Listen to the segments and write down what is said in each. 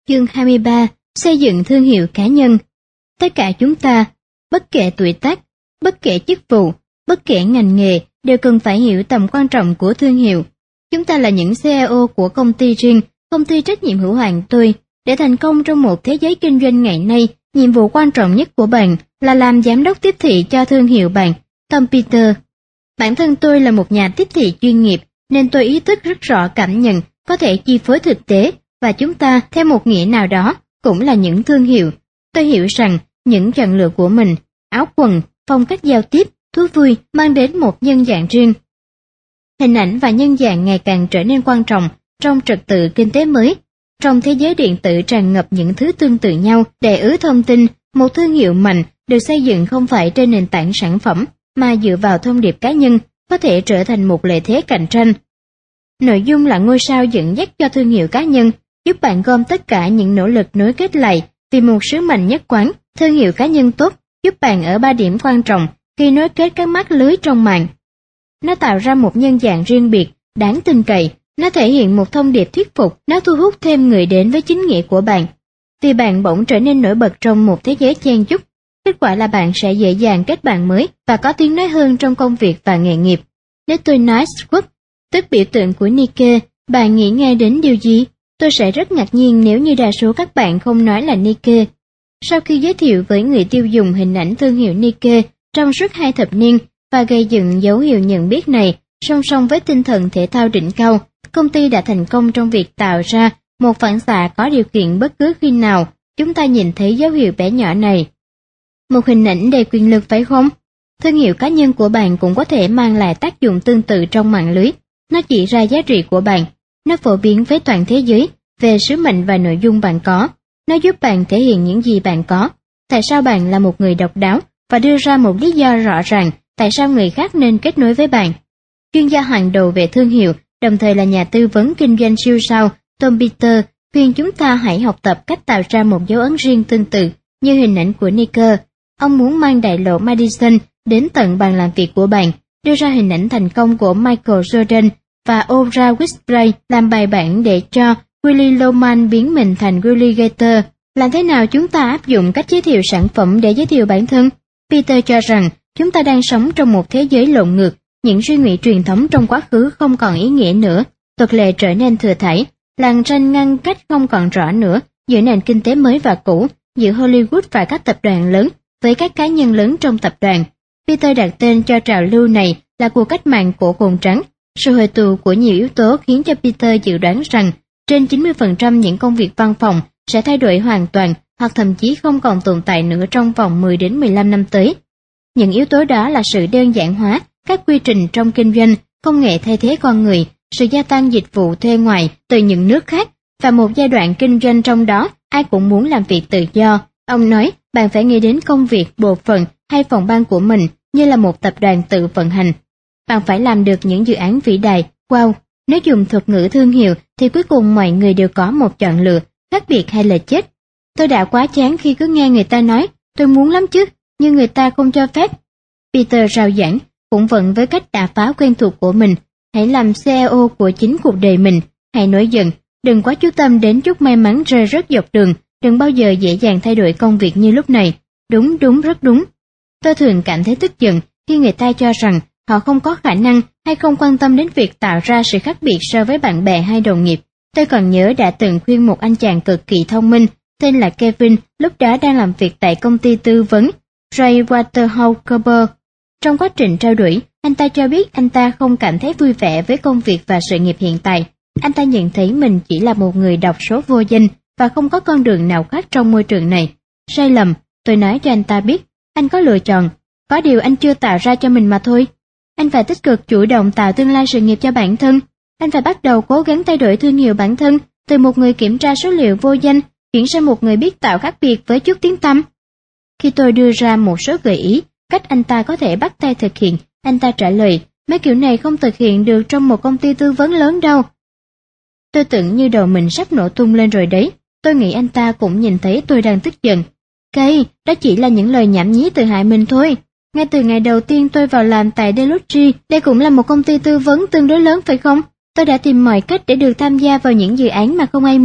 Chương 23. Xây dựng thương hiệu cá nhân. Tất cả chúng ta, bất kể tuổi tác, bất kể chức vụ, bất kể ngành nghề, đều cần phải hiểu tầm quan trọng của thương hiệu. Chúng ta là những CEO của công ty riêng, công ty trách nhiệm hữu hạn tôi. Để thành công trong một thế giới kinh doanh ngày nay, nhiệm vụ quan trọng nhất của bạn là làm giám đốc tiếp thị cho thương hiệu bạn. Tom Peters. Bản thân tôi là một nhà tiếp thị chuyên nghiệp, nên tôi ý thức rất rõ cảm nhận có thể chi phối thực tế, và chúng ta, theo một nghĩa nào đó, cũng là những thương hiệu. Tôi hiểu rằng những chọn lựa của mình, áo quần, phong cách giao tiếp, thú vui mang đến một nhân dạng riêng. Hình ảnh và nhân dạng ngày càng trở nên quan trọng trong trật tự kinh tế mới. Trong thế giới điện tử tràn ngập những thứ tương tự nhau, đầy ứ thông tin, một thương hiệu mạnh được xây dựng không phải trên nền tảng sản phẩm, mà dựa vào thông điệp cá nhân, có thể trở thành một lợi thế cạnh tranh. Nội dung là ngôi sao dẫn dắt cho thương hiệu cá nhân, giúp bạn gom tất cả những nỗ lực nối kết lại vì một sứ mệnh nhất quán. Thương hiệu cá nhân tốt giúp bạn ở 3 điểm quan trọng khi nối kết các mác lưới trong mạng. Nó tạo ra một nhân dạng riêng biệt, đáng tin cậy, nó thể hiện một thông điệp thuyết phục, nó thu hút thêm người đến với chính nghĩa của bạn. Vì bạn bỗng trở nên nổi bật trong một thế giới chen chúc, kết quả là bạn sẽ dễ dàng kết bạn mới và có tiếng nói hơn trong công việc và nghề nghiệp. Nếu tôi nói Squid, tức biểu tượng của Nike, bạn nghĩ ngay đến điều gì? Tôi sẽ rất ngạc nhiên nếu như đa số các bạn không nói là Nike. Sau khi giới thiệu với người tiêu dùng hình ảnh thương hiệu Nike trong suốt 2 thập niên và gây dựng dấu hiệu nhận biết này, song song với tinh thần thể thao đỉnh cao, công ty đã thành công trong việc tạo ra một phản xạ có điều kiện bất cứ khi nào chúng ta nhìn thấy dấu hiệu bé nhỏ này. Một hình ảnh đầy quyền lực phải không? Thương hiệu cá nhân của bạn cũng có thể mang lại tác dụng tương tự trong mạng lưới. Nó chỉ ra giá trị của bạn, nó phổ biến với toàn thế giới về sứ mệnh và nội dung bạn có. Nó giúp bạn thể hiện những gì bạn có, tại sao bạn là một người độc đáo, và đưa ra một lý do rõ ràng tại sao người khác nên kết nối với bạn. Chuyên gia hàng đầu về thương hiệu, đồng thời là nhà tư vấn kinh doanh siêu sao, Tom Peters, khuyên chúng ta hãy học tập cách tạo ra một dấu ấn riêng tương tự như hình ảnh của Nike. Ông muốn mang đại lộ Madison đến tận bàn làm việc của bạn, đưa ra hình ảnh thành công của Michael Jordan và Oprah Winfrey, làm bài bản để cho Willy Loman biến mình thành Willy Gator. Làm thế nào chúng ta áp dụng cách giới thiệu sản phẩm để giới thiệu bản thân? Peter cho rằng chúng ta đang sống trong một thế giới lộn ngược, những suy nghĩ truyền thống trong quá khứ không còn ý nghĩa nữa, luật lệ trở nên thừa thãi, làn ranh ngăn cách không còn rõ nữa giữa nền kinh tế mới và cũ, giữa Hollywood và các tập đoàn lớn với các cá nhân lớn trong tập đoàn. Peter đặt tên cho trào lưu này là cuộc cách mạng của cồn trắng. Sự hội tụ của nhiều yếu tố khiến cho Peter dự đoán rằng trên 90% những công việc văn phòng sẽ thay đổi hoàn toàn hoặc thậm chí không còn tồn tại nữa trong vòng 10 đến 15 năm tới. Những yếu tố đó là sự đơn giản hóa các quy trình trong kinh doanh, công nghệ thay thế con người, sự gia tăng dịch vụ thuê ngoài từ những nước khác và một giai đoạn kinh doanh trong đó ai cũng muốn làm việc tự do. Ông nói, bạn phải nghĩ đến công việc, bộ phận hay phòng ban của mình như là một tập đoàn tự vận hành. Bạn phải làm được những dự án vĩ đại. Wow, nếu dùng thuật ngữ thương hiệu thì cuối cùng mọi người đều có một chọn lựa, khác biệt hay là chết. Tôi đã quá chán khi cứ nghe người ta nói, tôi muốn lắm chứ, nhưng người ta không cho phép. Peter rao giảng, cũng vẫn với cách đả phá quen thuộc của mình. Hãy làm CEO của chính cuộc đời mình, hãy nổi giận, đừng quá chú tâm đến chút may mắn rơi rớt dọc đường, đừng bao giờ dễ dàng thay đổi công việc như lúc này. Đúng, rất đúng. Tôi thường cảm thấy tức giận khi người ta cho rằng họ không có khả năng hay không quan tâm đến việc tạo ra sự khác biệt so với bạn bè hay đồng nghiệp. Tôi còn nhớ đã từng khuyên một anh chàng cực kỳ thông minh, tên là Kevin, lúc đó đang làm việc tại công ty tư vấn Ray Waterhouse. Trong quá trình trao đổi, anh ta cho biết anh ta không cảm thấy vui vẻ với công việc và sự nghiệp hiện tại. Anh ta nhận thấy mình chỉ là một người đọc số vô danh và không có con đường nào khác trong môi trường này. Sai lầm, tôi nói cho anh ta biết, anh có lựa chọn, có điều anh chưa tạo ra cho mình mà thôi. Anh phải tích cực chủ động tạo tương lai sự nghiệp cho bản thân. Anh phải bắt đầu cố gắng thay đổi thương hiệu bản thân, từ một người kiểm tra số liệu vô danh, chuyển sang một người biết tạo khác biệt với chút tiếng tăm. Khi tôi đưa ra một số gợi ý, cách anh ta có thể bắt tay thực hiện, anh ta trả lời, mấy kiểu này không thực hiện được trong một công ty tư vấn lớn đâu. Tôi tưởng như đầu mình sắp nổ tung lên rồi đấy, tôi nghĩ anh ta cũng nhìn thấy tôi đang tức giận. Cây, đó chỉ là những lời nhảm nhí tự hại mình thôi. Ngay từ ngày đầu tiên tôi vào làm tại Deloitte, đây cũng là một công ty tư vấn tương đối lớn phải không? Tôi đã tìm mọi cách để được tham gia vào những dự án mà không ai muốn,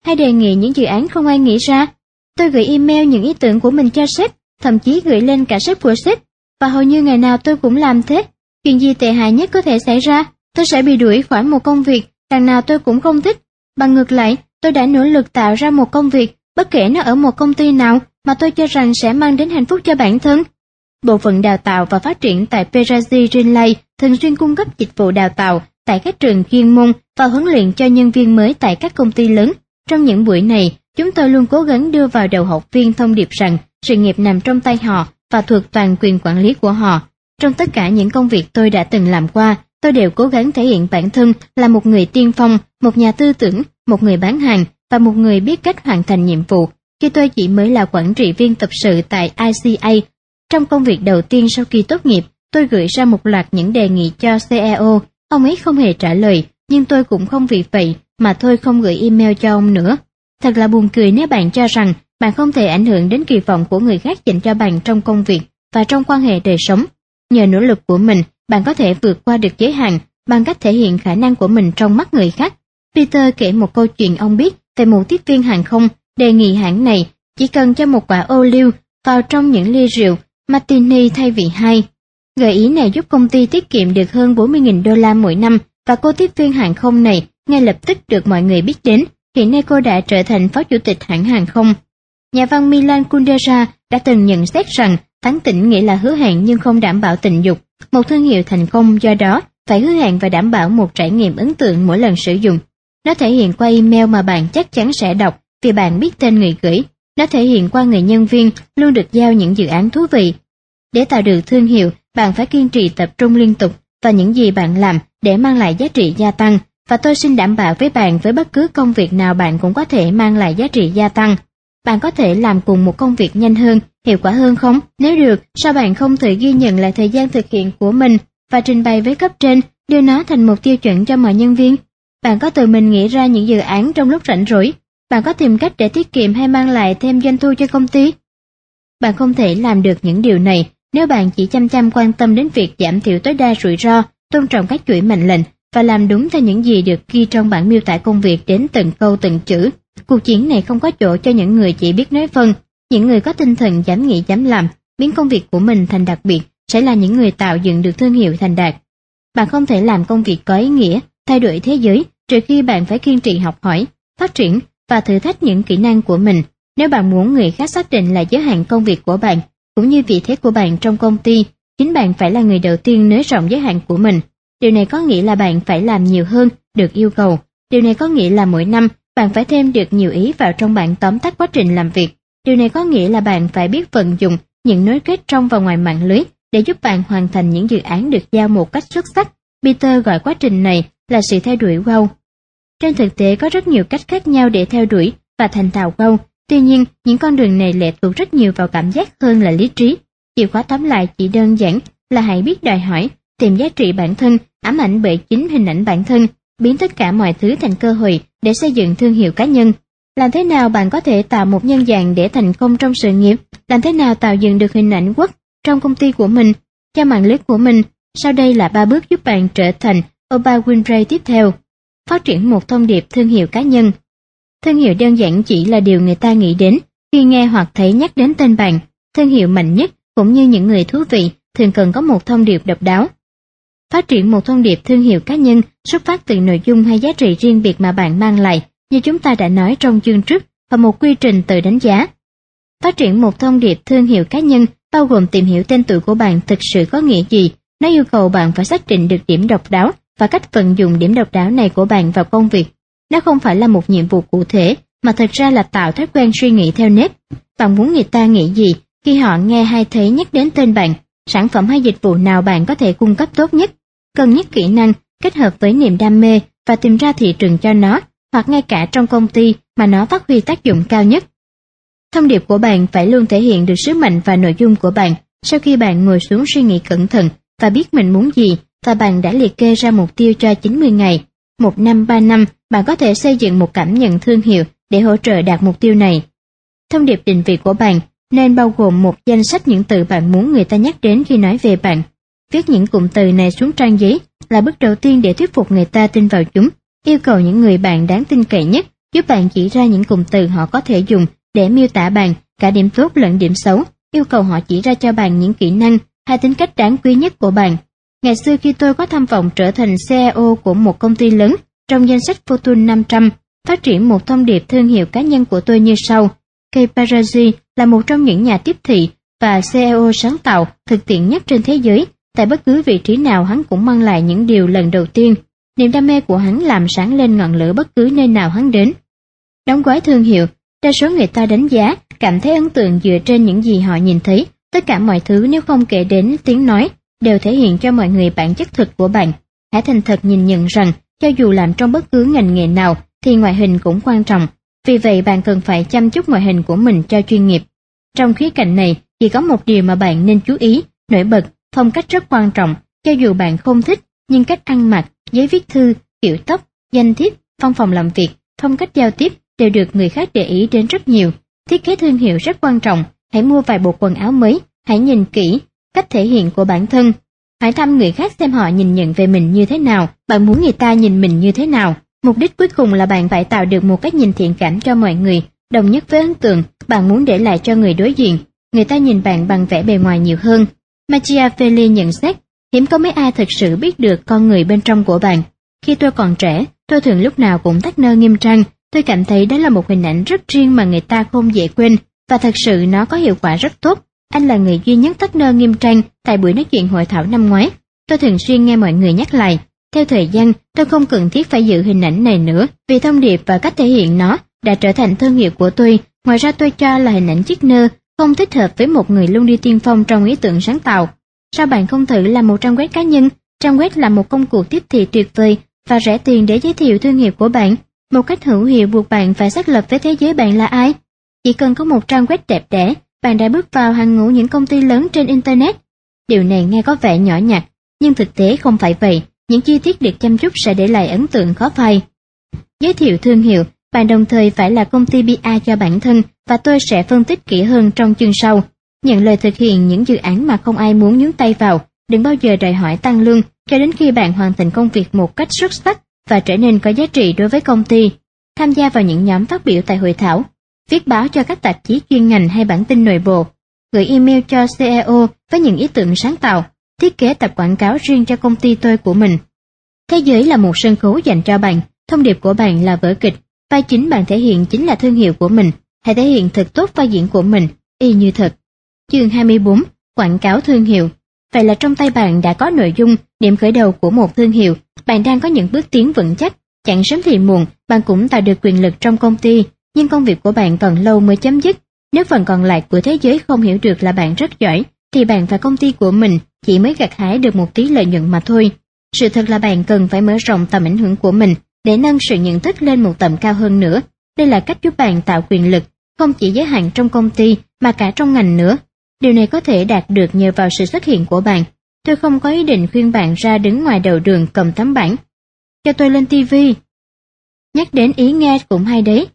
hay đề nghị những dự án không ai nghĩ ra. Tôi gửi email những ý tưởng của mình cho sếp, thậm chí gửi lên cả sếp của sếp, và hầu như ngày nào tôi cũng làm thế. Chuyện gì tệ hại nhất có thể xảy ra, tôi sẽ bị đuổi khỏi một công việc đằng nào tôi cũng không thích. Bằng ngược lại, tôi đã nỗ lực tạo ra một công việc, bất kể nó ở một công ty nào, mà tôi cho rằng sẽ mang đến hạnh phúc cho bản thân. Bộ phận đào tạo và phát triển tại Perazi Rinley thường xuyên cung cấp dịch vụ đào tạo tại các trường chuyên môn và huấn luyện cho nhân viên mới tại các công ty lớn. Trong những buổi này, chúng tôi luôn cố gắng đưa vào đầu học viên thông điệp rằng sự nghiệp nằm trong tay họ và thuộc toàn quyền quản lý của họ. Trong tất cả những công việc tôi đã từng làm qua, tôi đều cố gắng thể hiện bản thân là một người tiên phong, một nhà tư tưởng, một người bán hàng và một người biết cách hoàn thành nhiệm vụ. Khi tôi chỉ mới là quản trị viên tập sự tại ICA, trong công việc đầu tiên sau khi tốt nghiệp, tôi gửi ra một loạt những đề nghị cho CEO. Ông ấy không hề trả lời, nhưng tôi cũng không vì vậy mà thôi không gửi email cho ông nữa. Thật là buồn cười nếu bạn cho rằng bạn không thể ảnh hưởng đến kỳ vọng của người khác dành cho bạn trong công việc và trong quan hệ đời sống. Nhờ nỗ lực của mình, bạn có thể vượt qua được giới hạn bằng cách thể hiện khả năng của mình trong mắt người khác. Peter kể một câu chuyện ông biết về một tiếp viên hàng không đề nghị hãng này chỉ cần cho một quả ô liu vào trong những ly rượu Martini thay vì 2. Gợi ý này giúp công ty tiết kiệm được hơn $40.000 mỗi năm, và cô tiếp viên hàng không này ngay lập tức được mọi người biết đến. Hiện nay cô đã trở thành phó chủ tịch hãng hàng không. Nhà văn Milan Kundera đã từng nhận xét rằng tán tỉnh nghĩa là hứa hẹn nhưng không đảm bảo tình dục. Một thương hiệu thành công do đó phải hứa hẹn và đảm bảo một trải nghiệm ấn tượng mỗi lần sử dụng. Nó thể hiện qua email mà bạn chắc chắn sẽ đọc vì bạn biết tên người gửi. Nó thể hiện qua người nhân viên luôn được giao những dự án thú vị. Để tạo được thương hiệu, bạn phải kiên trì tập trung liên tục vào những gì bạn làm để mang lại giá trị gia tăng. Và tôi xin đảm bảo với bạn, với bất cứ công việc nào bạn cũng có thể mang lại giá trị gia tăng. Bạn có thể làm cùng một công việc nhanh hơn, hiệu quả hơn không? Nếu được, sao bạn không thử ghi nhận lại thời gian thực hiện của mình và trình bày với cấp trên, đưa nó thành một tiêu chuẩn cho mọi nhân viên? Bạn có tự mình nghĩ ra những dự án trong lúc rảnh rỗi? Bạn có tìm cách để tiết kiệm hay mang lại thêm doanh thu cho công ty? Bạn không thể làm được những điều này nếu bạn chỉ chăm chăm quan tâm đến việc giảm thiểu tối đa rủi ro, tôn trọng các chuỗi mệnh lệnh và làm đúng theo những gì được ghi trong bản miêu tả công việc đến từng câu từng chữ. Cuộc chiến này không có chỗ cho những người chỉ biết nói vâng. Những người có tinh thần dám nghĩ dám làm, biến công việc của mình thành đặc biệt, sẽ là những người tạo dựng được thương hiệu thành đạt. Bạn không thể làm công việc có ý nghĩa, thay đổi thế giới, trừ khi bạn phải kiên trì học hỏi, phát triển và thử thách những kỹ năng của mình. Nếu bạn muốn người khác xác định là giới hạn công việc của bạn, cũng như vị thế của bạn trong công ty, chính bạn phải là người đầu tiên nới rộng giới hạn của mình. Điều này có nghĩa là bạn phải làm nhiều hơn được yêu cầu. Điều này có nghĩa là mỗi năm bạn phải thêm được nhiều ý vào trong bản tóm tắt quá trình làm việc. Điều này có nghĩa là bạn phải biết vận dụng những nối kết trong và ngoài mạng lưới để giúp bạn hoàn thành những dự án được giao một cách xuất sắc. Peter gọi quá trình này là sự theo đuổi wow. Trên thực tế có rất nhiều cách khác nhau để theo đuổi và thành thạo wow. Tuy nhiên, những con đường này lệ thuộc rất nhiều vào cảm giác hơn là lý trí. Chìa khóa tóm lại chỉ đơn giản là hãy biết đòi hỏi, tìm giá trị bản thân, ám ảnh bởi chính hình ảnh bản thân, biến tất cả mọi thứ thành cơ hội để xây dựng thương hiệu cá nhân. Làm thế nào bạn có thể tạo một nhân dạng để thành công trong sự nghiệp? Làm thế nào tạo dựng được hình ảnh quốc trong công ty của mình, cho mạng lưới của mình? Sau đây là 3 bước giúp bạn trở thành Oprah Winfrey tiếp theo. Phát triển một thông điệp thương hiệu cá nhân. Thương hiệu đơn giản chỉ là điều người ta nghĩ đến khi nghe hoặc thấy nhắc đến tên bạn. Thương hiệu mạnh nhất cũng như những người thú vị thường cần có một thông điệp độc đáo. Phát triển một thông điệp thương hiệu cá nhân xuất phát từ nội dung hay giá trị riêng biệt mà bạn mang lại, như chúng ta đã nói trong chương trước, và một quy trình tự đánh giá. Phát triển một thông điệp thương hiệu cá nhân bao gồm tìm hiểu tên tuổi của bạn thực sự có nghĩa gì. Nó yêu cầu bạn phải xác định được điểm độc đáo và cách vận dụng điểm độc đáo này của bạn vào công việc. Nó không phải là một nhiệm vụ cụ thể, mà thật ra là tạo thói quen suy nghĩ theo nếp. Bạn muốn người ta nghĩ gì khi họ nghe hay thấy nhắc đến tên bạn? Sản phẩm hay dịch vụ nào bạn có thể cung cấp tốt nhất? Cân nhắc kỹ năng, kết hợp với niềm đam mê và tìm ra thị trường cho nó, hoặc ngay cả trong công ty mà nó phát huy tác dụng cao nhất. Thông điệp của bạn phải luôn thể hiện được sứ mệnh và nội dung của bạn. Sau khi bạn ngồi xuống suy nghĩ cẩn thận và biết mình muốn gì, và bạn đã liệt kê ra mục tiêu cho 90 ngày, 1 năm, 3 năm, bạn có thể xây dựng một cảm nhận thương hiệu để hỗ trợ đạt mục tiêu này. Thông điệp định vị của bạn nên bao gồm một danh sách những từ bạn muốn người ta nhắc đến khi nói về bạn. Viết những cụm từ này xuống trang giấy là bước đầu tiên để thuyết phục người ta tin vào chúng. Yêu cầu những người bạn đáng tin cậy nhất giúp bạn chỉ ra những cụm từ họ có thể dùng để miêu tả bạn, cả điểm tốt lẫn điểm xấu, yêu cầu họ chỉ ra cho bạn những kỹ năng hay tính cách đáng quý nhất của bạn. Ngày xưa khi tôi có tham vọng trở thành CEO của một công ty lớn trong danh sách Fortune 500, phát triển một thông điệp thương hiệu cá nhân của tôi như sau. Kay Paraji là một trong những nhà tiếp thị và CEO sáng tạo thực tiễn nhất trên thế giới. Tại bất cứ vị trí nào hắn cũng mang lại những điều lần đầu tiên. Niềm đam mê của hắn làm sáng lên ngọn lửa bất cứ nơi nào hắn đến. Đóng gói thương hiệu, đa số người ta đánh giá, cảm thấy ấn tượng dựa trên những gì họ nhìn thấy. Tất cả mọi thứ nếu không kể đến tiếng nói, đều thể hiện cho mọi người bản chất thực của bạn. Hãy thành thật nhìn nhận rằng, cho dù làm trong bất cứ ngành nghề nào, thì ngoại hình cũng quan trọng. Vì vậy bạn cần phải chăm chút ngoại hình của mình cho chuyên nghiệp. Trong khía cạnh này, chỉ có một điều mà bạn nên chú ý, nổi bật, phong cách rất quan trọng. Cho dù bạn không thích, nhưng cách ăn mặc, giấy viết thư, kiểu tóc, danh thiếp, văn phòng làm việc, phong cách giao tiếp đều được người khác để ý đến rất nhiều. Thiết kế thương hiệu rất quan trọng. Hãy mua vài bộ quần áo mới, hãy nhìn kỹ cách thể hiện của bản thân. Hãy thăm người khác xem họ nhìn nhận về mình như thế nào, bạn muốn người ta nhìn mình như thế nào. Mục đích cuối cùng là bạn phải tạo được một cách nhìn thiện cảm cho mọi người, đồng nhất với ấn tượng bạn muốn để lại cho người đối diện. Người ta nhìn bạn bằng vẻ bề ngoài nhiều hơn. Machiavelli nhận xét, hiếm có mấy ai thực sự biết được con người bên trong của bạn. Khi tôi còn trẻ, tôi thường lúc nào cũng thắt nơ nghiêm trang. Tôi cảm thấy đó là một hình ảnh rất riêng mà người ta không dễ quên, và thật sự nó có hiệu quả rất tốt. Anh là người duy nhất thắt nơ nghiêm trang tại buổi nói chuyện hội thảo năm ngoái. Tôi thường xuyên nghe mọi người nhắc lại. Theo thời gian, tôi không cần thiết phải giữ hình ảnh này nữa, vì thông điệp và cách thể hiện nó đã trở thành thương hiệu của tôi. Ngoài ra tôi cho là hình ảnh chiếc nơ không thích hợp với một người luôn đi tiên phong trong ý tưởng sáng tạo. Sao bạn không thử làm một trang web cá nhân? Trang web là một công cụ tiếp thị tuyệt vời và rẻ tiền để giới thiệu thương hiệu của bạn. Một cách hữu hiệu buộc bạn phải xác lập với thế giới bạn là ai. Chỉ cần có một trang web đẹp đẽ, bạn đã bước vào hàng ngũ những công ty lớn trên Internet. Điều này nghe có vẻ nhỏ nhặt, nhưng thực tế không phải vậy. Những chi tiết được chăm chút sẽ để lại ấn tượng khó phai. Giới thiệu thương hiệu, bạn đồng thời phải là công ty PR cho bản thân, và tôi sẽ phân tích kỹ hơn trong chương sau. Nhận lời thực hiện những dự án mà không ai muốn nhúng tay vào, đừng bao giờ đòi hỏi tăng lương cho đến khi bạn hoàn thành công việc một cách xuất sắc và trở nên có giá trị đối với công ty. Tham gia vào những nhóm phát biểu tại hội thảo, viết báo cho các tạp chí chuyên ngành hay bản tin nội bộ, gửi email cho CEO với những ý tưởng sáng tạo, thiết kế tập quảng cáo riêng cho công ty tôi của mình. Thế giới là một sân khấu dành cho bạn, thông điệp của bạn là vở kịch, vai chính bạn thể hiện chính là thương hiệu của mình. Hãy thể hiện thật tốt vai diễn của mình, y như thật. Chương 24, quảng cáo thương hiệu. Vậy là trong tay bạn đã có nội dung, điểm khởi đầu của một thương hiệu, bạn đang có những bước tiến vững chắc, chẳng sớm thì muộn, bạn cũng tạo được quyền lực trong công ty, nhưng công việc của bạn còn lâu mới chấm dứt. Nếu phần còn lại của thế giới không hiểu được là bạn rất giỏi, thì bạn và công ty của mình chỉ mới gặt hái được một tí lợi nhuận mà thôi. Sự thật là bạn cần phải mở rộng tầm ảnh hưởng của mình để nâng sự nhận thức lên một tầm cao hơn nữa. Đây là cách giúp bạn tạo quyền lực, không chỉ giới hạn trong công ty mà cả trong ngành nữa. Điều này có thể đạt được nhờ vào sự xuất hiện của bạn. Tôi không có ý định khuyên bạn ra đứng ngoài đầu đường cầm tấm bảng cho tôi lên TV. Nhắc đến ý nghe cũng hay đấy.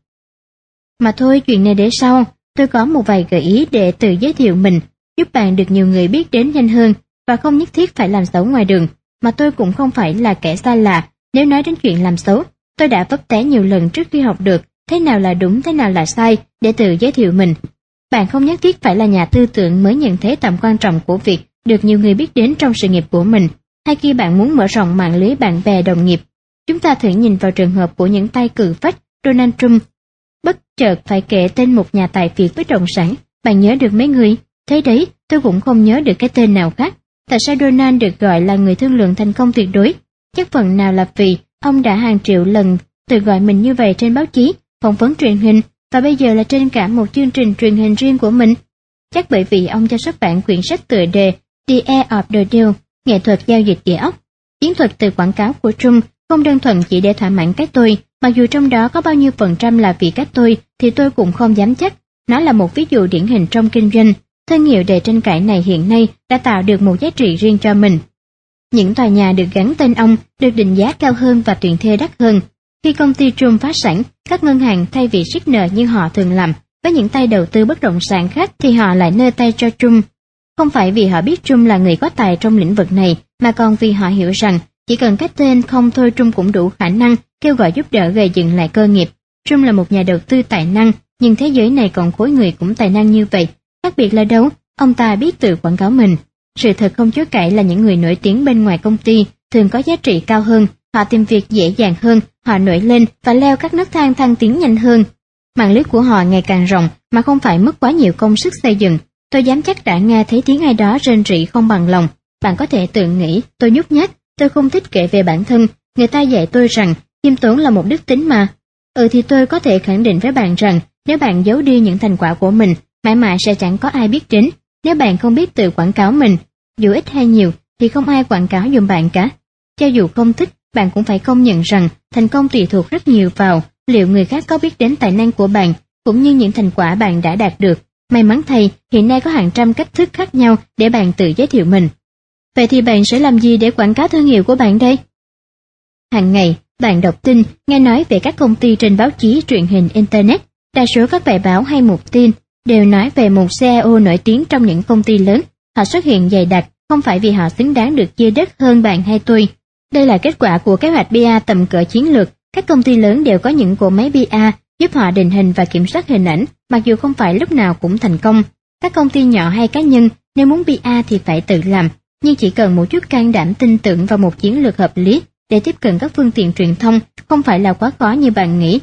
Mà thôi, chuyện này để sau. Tôi có một vài gợi ý để tự giới thiệu mình, giúp bạn được nhiều người biết đến nhanh hơn, và không nhất thiết phải làm xấu ngoài đường. Mà tôi cũng không phải là kẻ xa lạ. Nếu nói đến chuyện làm xấu, tôi đã vấp té nhiều lần trước khi học được thế nào là đúng, thế nào là sai để tự giới thiệu mình. Bạn không nhất thiết phải là nhà tư tưởng mới nhận thấy tầm quan trọng của việc được nhiều người biết đến trong sự nghiệp của mình, hay khi bạn muốn mở rộng mạng lưới bạn bè đồng nghiệp. Chúng ta thử nhìn vào trường hợp của những tay cử phách Donald Trump. Bất chợt phải kể tên một nhà tài phiệt bất động sản, bạn nhớ được mấy người? Thế đấy, tôi cũng không nhớ được cái tên nào khác. Tại sao Donald được gọi là người thương lượng thành công tuyệt đối? Chắc phần nào là vì ông đã hàng triệu lần tự gọi mình như vậy trên báo chí, phỏng vấn truyền hình, và bây giờ là trên cả một chương trình truyền hình riêng của mình. Chắc bởi vì ông cho xuất bản quyển sách tựa đề The Art of the Deal, nghệ thuật giao dịch địa ốc. Chiến thuật từ quảng cáo của Trump không đơn thuần chỉ để thỏa mãn cái tôi, mặc dù trong đó có bao nhiêu phần trăm là vì cái tôi thì tôi cũng không dám chắc. Nó là một ví dụ điển hình trong kinh doanh. Thương hiệu đầy tranh cãi này hiện nay đã tạo được một giá trị riêng cho mình. Những tòa nhà được gắn tên ông được định giá cao hơn và tuyển thuê đắt hơn. Khi công ty Trump phá sản, các ngân hàng thay vì siết nợ như họ thường làm với những tay đầu tư bất động sản khác thì họ lại nơ tay cho Trump. Không phải vì họ biết Trump là người có tài trong lĩnh vực này, mà còn vì họ hiểu rằng chỉ cần cái tên không thôi Trump cũng đủ khả năng kêu gọi giúp đỡ gây dựng lại cơ nghiệp. Trung là một nhà đầu tư tài năng, nhưng thế giới này còn khối người cũng tài năng như vậy. Khác biệt là đâu? Ông ta biết tự quảng cáo mình. Sự thật không chối cãi là những người nổi tiếng bên ngoài công ty thường có giá trị cao hơn, họ tìm việc dễ dàng hơn, họ nổi lên và leo các nấc thang thăng tiến nhanh hơn. Mạng lưới của họ ngày càng rộng mà không phải mất quá nhiều công sức xây dựng. Tôi dám chắc đã nghe thấy tiếng ai đó rên rỉ không bằng lòng. Bạn có thể tự nghĩ, tôi nhút nhát, tôi không thích kể về bản thân. Người ta dạy tôi rằng khiêm tốn là một đức tính mà. Thì tôi có thể khẳng định với bạn rằng nếu bạn giấu đi những thành quả của mình, mãi mãi sẽ chẳng có ai biết đến. Nếu bạn không biết tự quảng cáo mình, dù ít hay nhiều thì không ai quảng cáo giùm bạn cả. Cho dù không thích, bạn cũng phải công nhận rằng thành công tùy thuộc rất nhiều vào liệu người khác có biết đến tài năng của bạn, cũng như những thành quả bạn đã đạt được. May mắn thay, hiện nay có hàng trăm cách thức khác nhau để bạn tự giới thiệu mình. Vậy thì bạn sẽ làm gì để quảng cáo thương hiệu của bạn đây? Hàng ngày, bạn đọc tin, nghe nói về các công ty trên báo chí, truyền hình, Internet. Đa số các bài báo hay mục tin đều nói về một CEO nổi tiếng trong những công ty lớn. Họ xuất hiện dày đặc, không phải vì họ xứng đáng được chia đất hơn bạn hay tôi. Đây là kết quả của kế hoạch PR tầm cỡ chiến lược. Các công ty lớn đều có những cỗ máy PR giúp họ định hình và kiểm soát hình ảnh, mặc dù không phải lúc nào cũng thành công. Các công ty nhỏ hay cá nhân nếu muốn PR thì phải tự làm, nhưng chỉ cần một chút can đảm, tin tưởng vào một chiến lược hợp lý để tiếp cận các phương tiện truyền thông, không phải là quá khó như bạn nghĩ.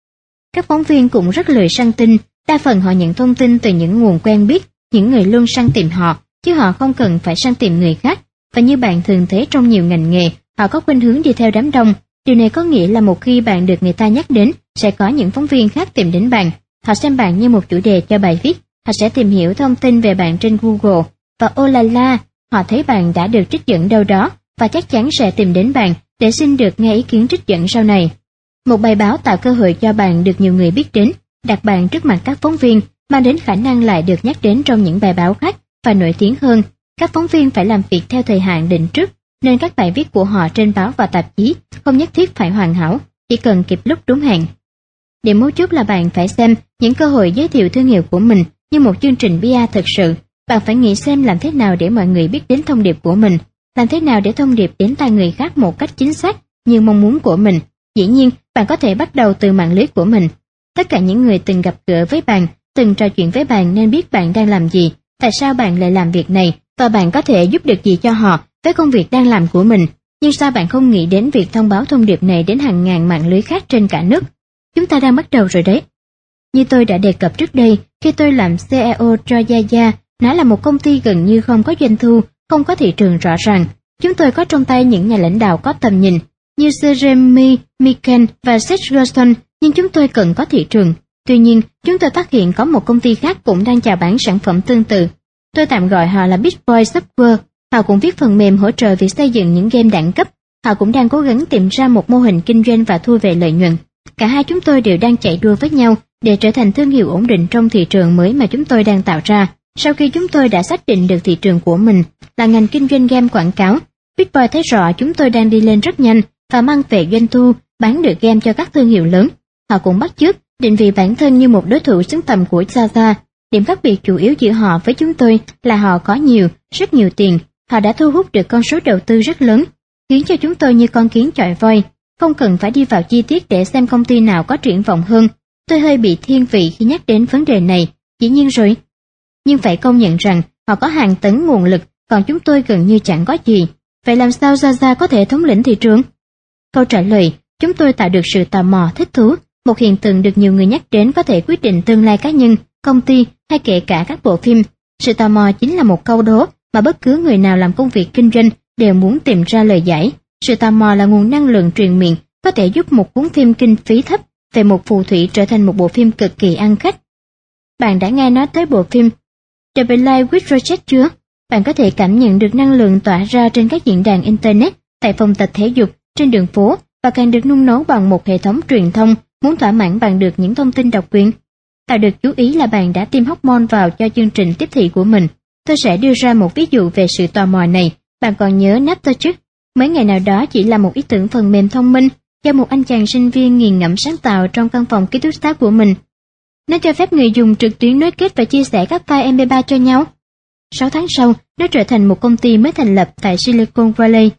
Các phóng viên cũng rất lười săn tin, đa phần họ nhận thông tin từ những nguồn quen biết, những người luôn săn tìm họ, chứ họ không cần phải săn tìm người khác. Và như bạn thường thấy trong nhiều ngành nghề, họ có khuynh hướng đi theo đám đông. Điều này có nghĩa là một khi bạn được người ta nhắc đến, sẽ có những phóng viên khác tìm đến bạn. Họ xem bạn như một chủ đề cho bài viết, họ sẽ tìm hiểu thông tin về bạn trên Google, và ô là la, họ thấy bạn đã được trích dẫn đâu đó, và chắc chắn sẽ tìm đến bạn để xin được nghe ý kiến trích dẫn sau này. Một bài báo tạo cơ hội cho bạn được nhiều người biết đến, đặt bạn trước mặt các phóng viên, mang đến khả năng lại được nhắc đến trong những bài báo khác và nổi tiếng hơn. Các phóng viên phải làm việc theo thời hạn định trước, nên các bài viết của họ trên báo và tạp chí không nhất thiết phải hoàn hảo, chỉ cần kịp lúc đúng hẹn. Điểm mấu chốt là bạn phải xem những cơ hội giới thiệu thương hiệu của mình như một chương trình PR thực sự. Bạn phải nghĩ xem làm thế nào để mọi người biết đến thông điệp của mình, làm thế nào để thông điệp đến tai người khác một cách chính xác như mong muốn của mình. Dĩ nhiên, bạn có thể bắt đầu từ mạng lưới của mình. Tất cả những người từng gặp gỡ với bạn, từng trò chuyện với bạn nên biết bạn đang làm gì, tại sao bạn lại làm việc này, và bạn có thể giúp được gì cho họ với công việc đang làm của mình. Nhưng sao bạn không nghĩ đến việc thông báo thông điệp này đến hàng ngàn mạng lưới khác trên cả nước? Chúng ta đang bắt đầu rồi đấy. Như tôi đã đề cập trước đây, khi tôi làm CEO cho Yaya, nó là một công ty gần như không có doanh thu, không có thị trường rõ ràng. Chúng tôi có trong tay những nhà lãnh đạo có tầm nhìn, như Jeremy Mikan và Seth Gerson, nhưng chúng tôi cần có thị trường. Tuy nhiên, chúng tôi phát hiện có một công ty khác cũng đang chào bán sản phẩm tương tự. Tôi tạm gọi họ là Beach Boy Software. Họ cũng viết phần mềm hỗ trợ việc xây dựng những game đẳng cấp. Họ cũng đang cố gắng tìm ra một mô hình kinh doanh và thu về lợi nhuận. Cả hai chúng tôi đều đang chạy đua với nhau để trở thành thương hiệu ổn định trong thị trường mới mà chúng tôi đang tạo ra. Sau khi chúng tôi đã xác định được thị trường của mình là ngành kinh doanh game quảng cáo, Beach Boy thấy rõ chúng tôi đang đi lên rất nhanh và mang về doanh thu, bán được game cho các thương hiệu lớn. Họ cũng bắt chước định vị bản thân như một đối thủ xứng tầm của Zaza. Điểm khác biệt chủ yếu giữa họ với chúng tôi là họ có rất nhiều tiền. Họ đã thu hút được con số đầu tư rất lớn, khiến cho chúng tôi như con kiến chọi voi, không cần phải đi vào chi tiết để xem công ty nào có triển vọng hơn. Tôi hơi bị thiên vị khi nhắc đến vấn đề này, dĩ nhiên rồi. Nhưng phải công nhận rằng họ có hàng tấn nguồn lực, còn chúng tôi gần như chẳng có gì. Vậy làm sao Zaza có thể thống lĩnh thị trường? Câu trả lời, chúng tôi tạo được sự tò mò, thích thú. Một hiện tượng được nhiều người nhắc đến có thể quyết định tương lai cá nhân, công ty hay kể cả các bộ phim. Sự tò mò chính là một câu đố mà bất cứ người nào làm công việc kinh doanh đều muốn tìm ra lời giải. Sự tò mò là nguồn năng lượng truyền miệng, có thể giúp một cuốn phim kinh phí thấp về một phù thủy trở thành một bộ phim cực kỳ ăn khách. Bạn đã nghe nói tới bộ phim The Life with Roger chưa? Bạn có thể cảm nhận được năng lượng tỏa ra trên các diễn đàn Internet, tại phòng tập thể dục, trên đường phố, và càng được nung nấu bằng một hệ thống truyền thông muốn thỏa mãn bạn được những thông tin độc quyền. Tạo được chú ý là bạn đã tiêm hormone vào cho chương trình tiếp thị của mình. Tôi sẽ đưa ra một ví dụ về sự tò mò này. Bạn còn nhớ Napster chứ? Mấy ngày nào đó chỉ là một ý tưởng phần mềm thông minh do một anh chàng sinh viên nghiền ngẫm sáng tạo trong căn phòng ký túc xá của mình. Nó cho phép người dùng trực tuyến nối kết và chia sẻ các file MP3 cho nhau. 6 tháng sau, nó trở thành một công ty mới thành lập tại Silicon Valley.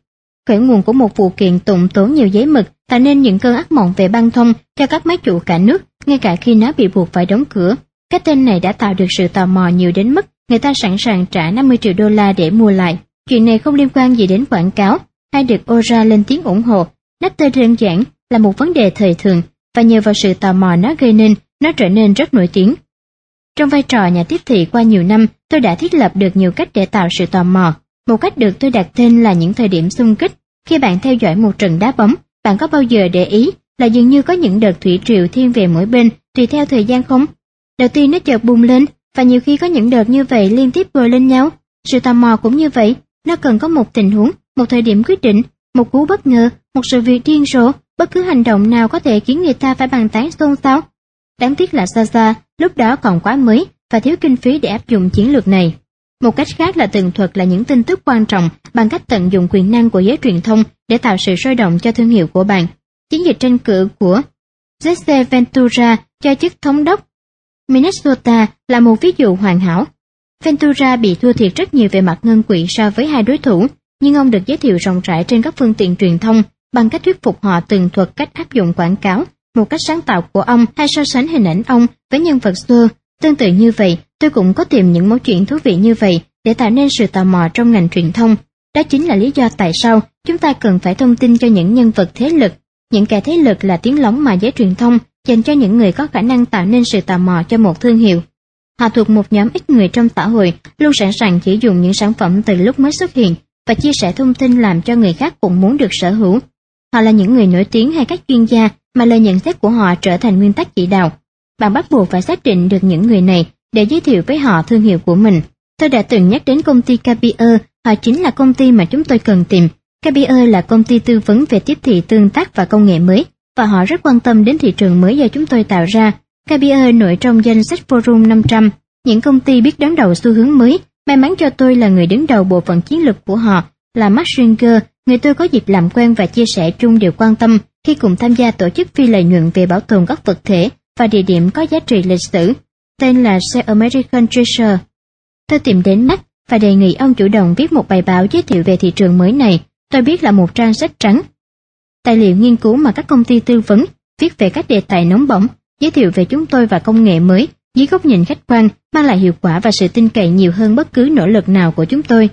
Khởi nguồn của một vụ kiện tụng tốn nhiều giấy mực tạo nên những cơn ác mộng về băng thông cho các máy chủ cả nước, ngay cả khi nó bị buộc phải đóng cửa. Cái tên này đã tạo được sự tò mò nhiều đến mức người ta sẵn sàng trả 50 triệu đô la để mua lại. Chuyện này không liên quan gì đến quảng cáo hay được Oprah lên tiếng ủng hộ. Napster đơn giản là một vấn đề thời thường, và nhờ vào sự tò mò nó gây nên, nó trở nên rất nổi tiếng. Trong vai trò nhà tiếp thị qua nhiều năm, tôi đã thiết lập được nhiều cách để tạo sự tò mò. Một cách được tôi đặt tên là những thời điểm xung kích. Khi bạn theo dõi một trận đá bóng, bạn có bao giờ để ý là dường như có những đợt thủy triều thiên về mỗi bên tùy theo thời gian không? Đầu tiên nó chợt bùng lên, và nhiều khi có những đợt như vậy liên tiếp gồi lên nhau. Sự tò mò cũng như vậy, nó cần có một tình huống, một thời điểm quyết định, một cú bất ngờ, một sự việc điên rồ, bất cứ hành động nào có thể khiến người ta phải bàn tán xôn xao. Đáng tiếc là Sasa lúc đó còn quá mới và thiếu kinh phí để áp dụng chiến lược này. Một cách khác là tường thuật là những tin tức quan trọng bằng cách tận dụng quyền năng của giới truyền thông để tạo sự sôi động cho thương hiệu của bạn. Chiến dịch tranh cử của Jesse Ventura cho chức thống đốc Minnesota là một ví dụ hoàn hảo. Ventura bị thua thiệt rất nhiều về mặt ngân quỹ so với hai đối thủ, nhưng ông được giới thiệu rộng rãi trên các phương tiện truyền thông bằng cách thuyết phục họ tường thuật cách áp dụng quảng cáo, một cách sáng tạo của ông, hay so sánh hình ảnh ông với nhân vật xưa. Tương tự như vậy, tôi cũng có tìm những mẫu chuyện thú vị như vậy để tạo nên sự tò mò trong ngành truyền thông. Đó chính là lý do tại sao chúng ta cần phải thông tin cho những nhân vật thế lực. Những kẻ thế lực là tiếng lóng mà giới truyền thông dành cho những người có khả năng tạo nên sự tò mò cho một thương hiệu. Họ thuộc một nhóm ít người trong xã hội, luôn sẵn sàng chỉ dùng những sản phẩm từ lúc mới xuất hiện và chia sẻ thông tin làm cho người khác cũng muốn được sở hữu. Họ là những người nổi tiếng hay các chuyên gia mà lời nhận xét của họ trở thành nguyên tắc chỉ đạo. Bạn bắt buộc phải xác định được những người này để giới thiệu với họ thương hiệu của mình. Tôi đã từng nhắc đến công ty Capier, họ chính là công ty mà chúng tôi cần tìm. Capier là công ty tư vấn về tiếp thị tương tác và công nghệ mới, và họ rất quan tâm đến thị trường mới do chúng tôi tạo ra. Capier nổi trong danh sách Forum 500, những công ty biết đón đầu xu hướng mới. May mắn cho tôi là người đứng đầu bộ phận chiến lược của họ là Mark Singer, người tôi có dịp làm quen và chia sẻ chung điều quan tâm khi cùng tham gia tổ chức phi lợi nhuận về bảo tồn các vật thể và địa điểm có giá trị lịch sử, tên là Share American Treasure. Tôi tìm đến Mark và đề nghị ông chủ động viết một bài báo giới thiệu về thị trường mới này. Tôi biết là một trang sách trắng, tài liệu nghiên cứu mà các công ty tư vấn viết về các đề tài nóng bỏng, giới thiệu về chúng tôi và công nghệ mới dưới góc nhìn khách quan, mang lại hiệu quả và sự tin cậy nhiều hơn bất cứ nỗ lực nào của chúng tôi.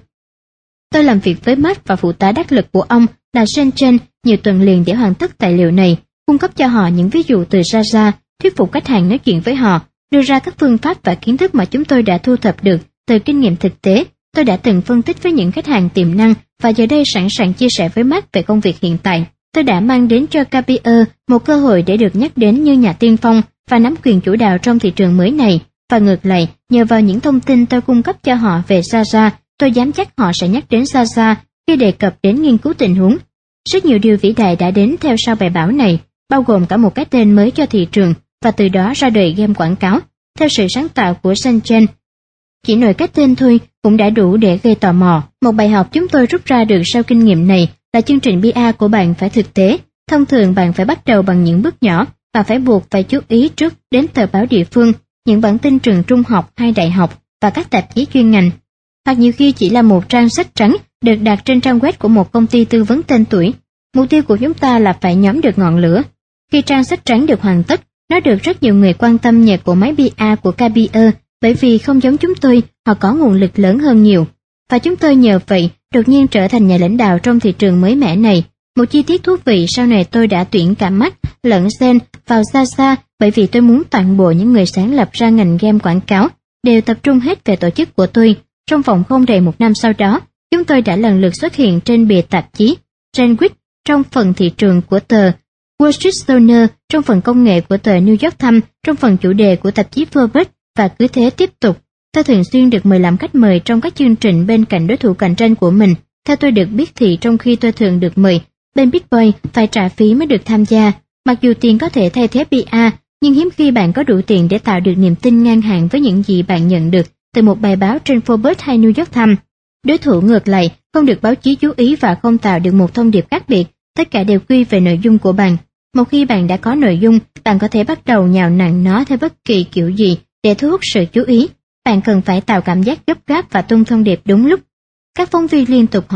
Tôi làm việc với Mark và phụ tá đắc lực của ông là Shenzhen nhiều tuần liền để hoàn tất tài liệu này, cung cấp cho họ những ví dụ từ Sasa, thuyết phục khách hàng nói chuyện với họ, đưa ra các phương pháp và kiến thức mà chúng tôi đã thu thập được từ kinh nghiệm thực tế. Tôi đã từng phân tích với những khách hàng tiềm năng và giờ đây sẵn sàng chia sẻ với Mark về công việc hiện tại. Tôi đã mang đến cho Capier một cơ hội để được nhắc đến như nhà tiên phong và nắm quyền chủ đạo trong thị trường mới này, và ngược lại, nhờ vào những thông tin tôi cung cấp cho họ về Sasa, tôi dám chắc họ sẽ nhắc đến Sasa khi đề cập đến nghiên cứu tình huống. Rất nhiều điều vĩ đại đã đến theo sau bài báo này, bao gồm cả một cái tên mới cho thị trường, và từ đó ra đời game quảng cáo. Theo sự sáng tạo của Shenzhen, chỉ nổi cái tên thôi cũng đã đủ để gây tò mò. Một bài học chúng tôi rút ra được sau kinh nghiệm này là chương trình PR của bạn phải thực tế. Thông thường bạn phải bắt đầu bằng những bước nhỏ, và phải buộc phải chú ý trước đến tờ báo địa phương, những bản tin trường trung học hay đại học và các tạp chí chuyên ngành. Hoặc nhiều khi chỉ là một trang sách trắng được đặt trên trang web của một công ty tư vấn tên tuổi. Mục tiêu của chúng ta là phải nhóm được ngọn lửa. Khi trang sách trắng được hoàn tất, nó được rất nhiều người quan tâm nhờ cỗ máy PR của Capier, bởi vì không giống chúng tôi, họ có nguồn lực lớn hơn nhiều. Và chúng tôi nhờ vậy đột nhiên trở thành nhà lãnh đạo trong thị trường mới mẻ này. Một chi tiết thú vị sau này tôi đã tuyển cả Mark lẫn Sen vào Sasa, bởi vì tôi muốn toàn bộ những người sáng lập ra ngành game quảng cáo đều tập trung hết về tổ chức của tôi. Trong vòng không đầy một năm sau đó, chúng tôi đã lần lượt xuất hiện trên bìa tạp chí Sandwich trong phần thị trường của tờ Wall Street Journal, trong phần công nghệ của tờ New York Times, trong phần chủ đề của tạp chí Forbes, và cứ thế tiếp tục. Tôi thường xuyên được mời làm khách mời trong các chương trình bên cạnh đối thủ cạnh tranh của mình. Theo tôi được biết thì trong khi tôi thường được mời, bên Big Boy phải trả phí mới được tham gia. Mặc dù tiền có thể thay thế PR, nhưng hiếm khi bạn có đủ tiền để tạo được niềm tin ngang hàng với những gì bạn nhận được từ một bài báo trên Forbes hay New York Times. Đối thủ ngược lại, không được báo chí chú ý và không tạo được một thông điệp khác biệt, tất cả đều quy về nội dung của bạn. Một khi bạn đã có nội dung, bạn có thể bắt đầu nhào nặn nó theo bất kỳ kiểu gì để thu hút sự chú ý. Bạn cần phải tạo cảm giác gấp gáp và tung thông điệp đúng lúc. Các phóng viên liên tục hỏi,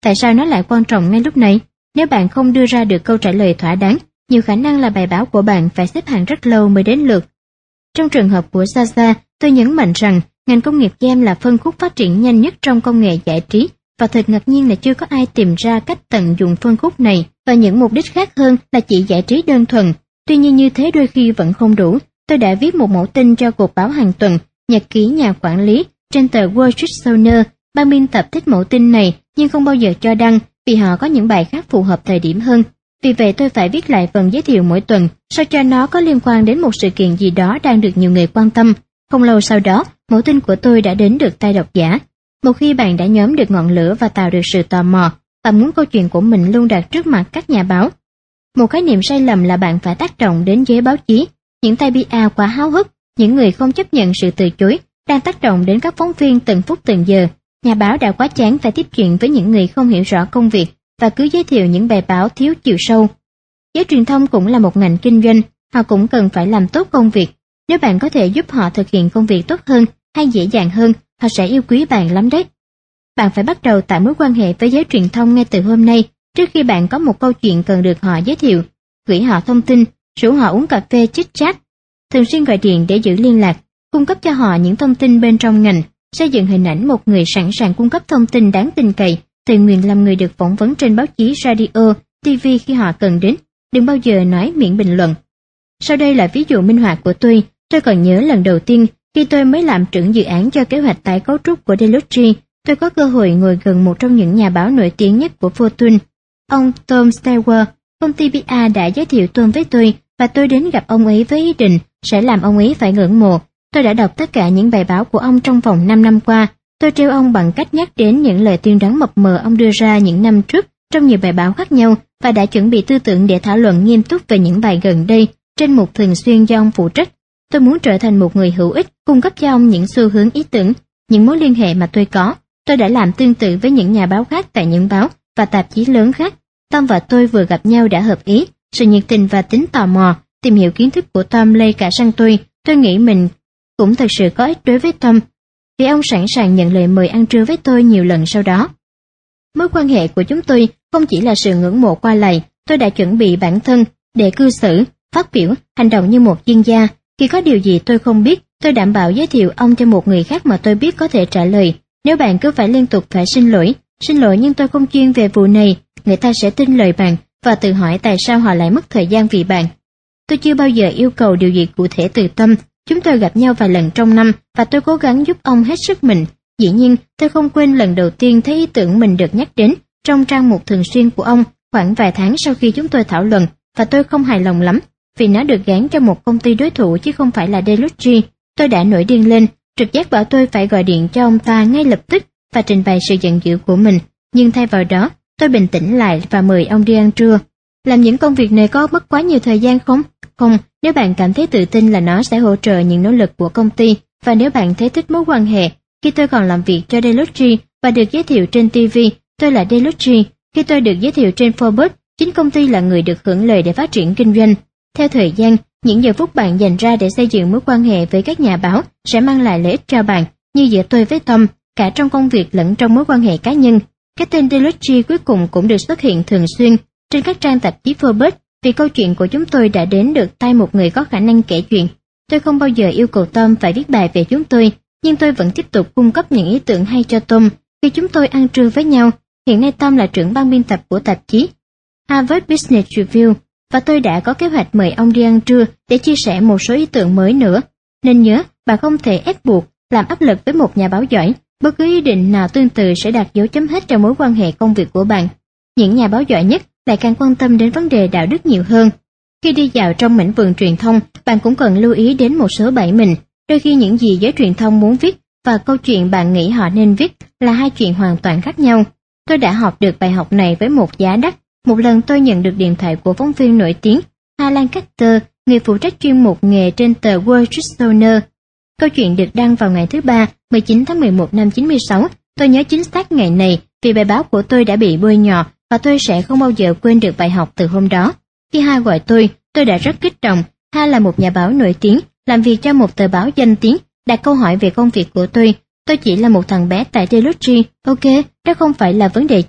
Tại sao nó lại quan trọng ngay lúc này? Nếu bạn không đưa ra được câu trả lời thỏa đáng, nhiều khả năng là bài báo của bạn phải xếp hàng rất lâu mới đến lượt. Trong trường hợp của Zaza, tôi nhấn mạnh rằng ngành công nghiệp game là phân khúc phát triển nhanh nhất trong công nghệ giải trí, và thật ngạc nhiên là chưa có ai tìm ra cách tận dụng phân khúc này và những mục đích khác hơn là chỉ giải trí đơn thuần. Tuy nhiên như thế đôi khi vẫn không đủ. Tôi đã viết một mẫu tin cho cuộc báo hàng tuần, nhật ký nhà quản lý trên tờ Wall Street Journal. Ban biên tập thích mẫu tin này nhưng không bao giờ cho đăng vì họ có những bài khác phù hợp thời điểm hơn. Vì vậy tôi phải viết lại phần giới thiệu mỗi tuần sao cho nó có liên quan đến một sự kiện gì đó đang được nhiều người quan tâm. Không lâu sau đó, mẫu tin của tôi đã đến được tay độc giả. Một khi bạn đã nhóm được ngọn lửa và tạo được sự tò mò, bạn muốn câu chuyện của mình luôn đặt trước mặt các nhà báo. Một khái niệm sai lầm là bạn phải tác động đến giới báo chí. Những tay PR quá háo hức, những người không chấp nhận sự từ chối, đang tác động đến các phóng viên từng phút từng giờ. Nhà báo đã quá chán phải tiếp chuyện với những người không hiểu rõ công việc và cứ giới thiệu những bài báo thiếu chiều sâu. Giới truyền thông cũng là một ngành kinh doanh, họ cũng cần phải làm tốt công việc. Nếu bạn có thể giúp họ thực hiện công việc tốt hơn hay dễ dàng hơn, họ sẽ yêu quý bạn lắm đấy. Bạn phải bắt đầu tạo mối quan hệ với giới truyền thông ngay từ hôm nay, trước khi bạn có một câu chuyện cần được họ giới thiệu. Gửi họ thông tin, rủ họ uống cà phê chit chat, thường xuyên gọi điện để giữ liên lạc, cung cấp cho họ những thông tin bên trong ngành, xây dựng hình ảnh một người sẵn sàng cung cấp thông tin đáng tin cậy, tự nguyện làm người được phỏng vấn trên báo chí, radio, TV khi họ cần đến. Đừng bao giờ nói miễn bình luận. Sau đây là ví dụ minh họa của tôi. Tôi còn nhớ lần đầu tiên khi tôi mới làm trưởng dự án cho kế hoạch tái cấu trúc của Deloitte, tôi có cơ hội ngồi gần một trong những nhà báo nổi tiếng nhất của Fortune, ông Tom Stewart. Công ty PR đã giới thiệu Tom với tôi và tôi đến gặp ông ấy với ý định sẽ làm ông ấy phải ngưỡng mộ. Tôi đã đọc tất cả những bài báo của ông trong vòng 5 năm qua. Tôi trêu ông bằng cách nhắc đến những lời tiên đoán mập mờ ông đưa ra những năm trước trong nhiều bài báo khác nhau và đã chuẩn bị tư tưởng để thảo luận nghiêm túc về những bài gần đây trên mục thường xuyên do ông phụ trách. Tôi muốn trở thành một người hữu ích, cung cấp cho ông những xu hướng ý tưởng, những mối liên hệ mà tôi có. Tôi đã làm tương tự với những nhà báo khác tại những báo và tạp chí lớn khác. Tom và tôi vừa gặp nhau đã hợp ý, sự nhiệt tình và tính tò mò, tìm hiểu kiến thức của Tom lây cả sang tôi. Tôi nghĩ mình cũng thật sự có ích đối với Tom, vì ông sẵn sàng nhận lời mời ăn trưa với tôi nhiều lần sau đó. Mối quan hệ của chúng tôi không chỉ là sự ngưỡng mộ qua lại, tôi đã chuẩn bị bản thân để cư xử, phát biểu, hành động như một chuyên gia. Khi có điều gì tôi không biết, tôi đảm bảo giới thiệu ông cho một người khác mà tôi biết có thể trả lời. Nếu bạn cứ phải liên tục phải xin lỗi nhưng tôi không chuyên về vụ này, người ta sẽ tin lời bạn và tự hỏi tại sao họ lại mất thời gian vì bạn. Tôi chưa bao giờ yêu cầu điều gì cụ thể từ Tom. Chúng tôi gặp nhau vài lần trong năm và tôi cố gắng giúp ông hết sức mình. Dĩ nhiên, tôi không quên lần đầu tiên thấy ý tưởng mình được nhắc đến trong trang mục thường xuyên của ông khoảng vài tháng sau khi chúng tôi thảo luận, và tôi không hài lòng lắm vì nó được gán cho một công ty đối thủ chứ không phải là Deloitte. Tôi đã nổi điên lên, trực giác bảo tôi phải gọi điện cho ông ta ngay lập tức và trình bày sự giận dữ của mình, nhưng thay vào đó, tôi bình tĩnh lại và mời ông đi ăn trưa. Làm những công việc này có mất quá nhiều thời gian không? Không, nếu bạn cảm thấy tự tin là nó sẽ hỗ trợ những nỗ lực của công ty, và nếu bạn thấy thích mối quan hệ. Khi tôi còn làm việc cho Deloitte và được giới thiệu trên TV, tôi là Deloitte. Khi tôi được giới thiệu trên Forbes, chính công ty là người được hưởng lợi để phát triển kinh doanh. Theo thời gian, những giờ phút bạn dành ra để xây dựng mối quan hệ với các nhà báo sẽ mang lại lợi ích cho bạn, như giữa tôi với Tom, cả trong công việc lẫn trong mối quan hệ cá nhân. Cái tên Deloitte cuối cùng cũng được xuất hiện thường xuyên trên các trang tạp chí Forbes vì câu chuyện của chúng tôi đã đến được tai một người có khả năng kể chuyện. Tôi không bao giờ yêu cầu Tom phải viết bài về chúng tôi, nhưng tôi vẫn tiếp tục cung cấp những ý tưởng hay cho Tom khi chúng tôi ăn trưa với nhau. Hiện nay Tom là trưởng ban biên tập của tạp chí Harvard Business Review, và tôi đã có kế hoạch mời ông đi ăn trưa để chia sẻ một số ý tưởng mới nữa. Nên nhớ, bạn không thể ép buộc, làm áp lực với một nhà báo giỏi. Bất cứ ý định nào tương tự sẽ đặt dấu chấm hết cho mối quan hệ công việc của bạn. Những nhà báo giỏi nhất lại càng quan tâm đến vấn đề đạo đức nhiều hơn. Khi đi dạo trong mảnh vườn truyền thông, bạn cũng cần lưu ý đến một số bẫy mình. Đôi khi những gì giới truyền thông muốn viết và câu chuyện bạn nghĩ họ nên viết là hai chuyện hoàn toàn khác nhau. Tôi đã học được bài học này với một giá đắt. Một lần tôi nhận được điện thoại của phóng viên nổi tiếng Alan Carter, người phụ trách chuyên mục nghề trên tờ Wall Street Journal. Câu chuyện được đăng vào ngày thứ Ba, 19 tháng 11 năm 96. Tôi nhớ chính xác ngày này vì bài báo của tôi đã bị bôi nhọ và tôi sẽ không bao giờ quên được bài học từ hôm đó. Khi Ha gọi tôi đã rất kích động. Ha là một nhà báo nổi tiếng, làm việc cho một tờ báo danh tiếng, đặt câu hỏi về công việc của tôi. Tôi chỉ là một thằng bé tại Deloitte. Ok, đó không phải là vấn đề chính.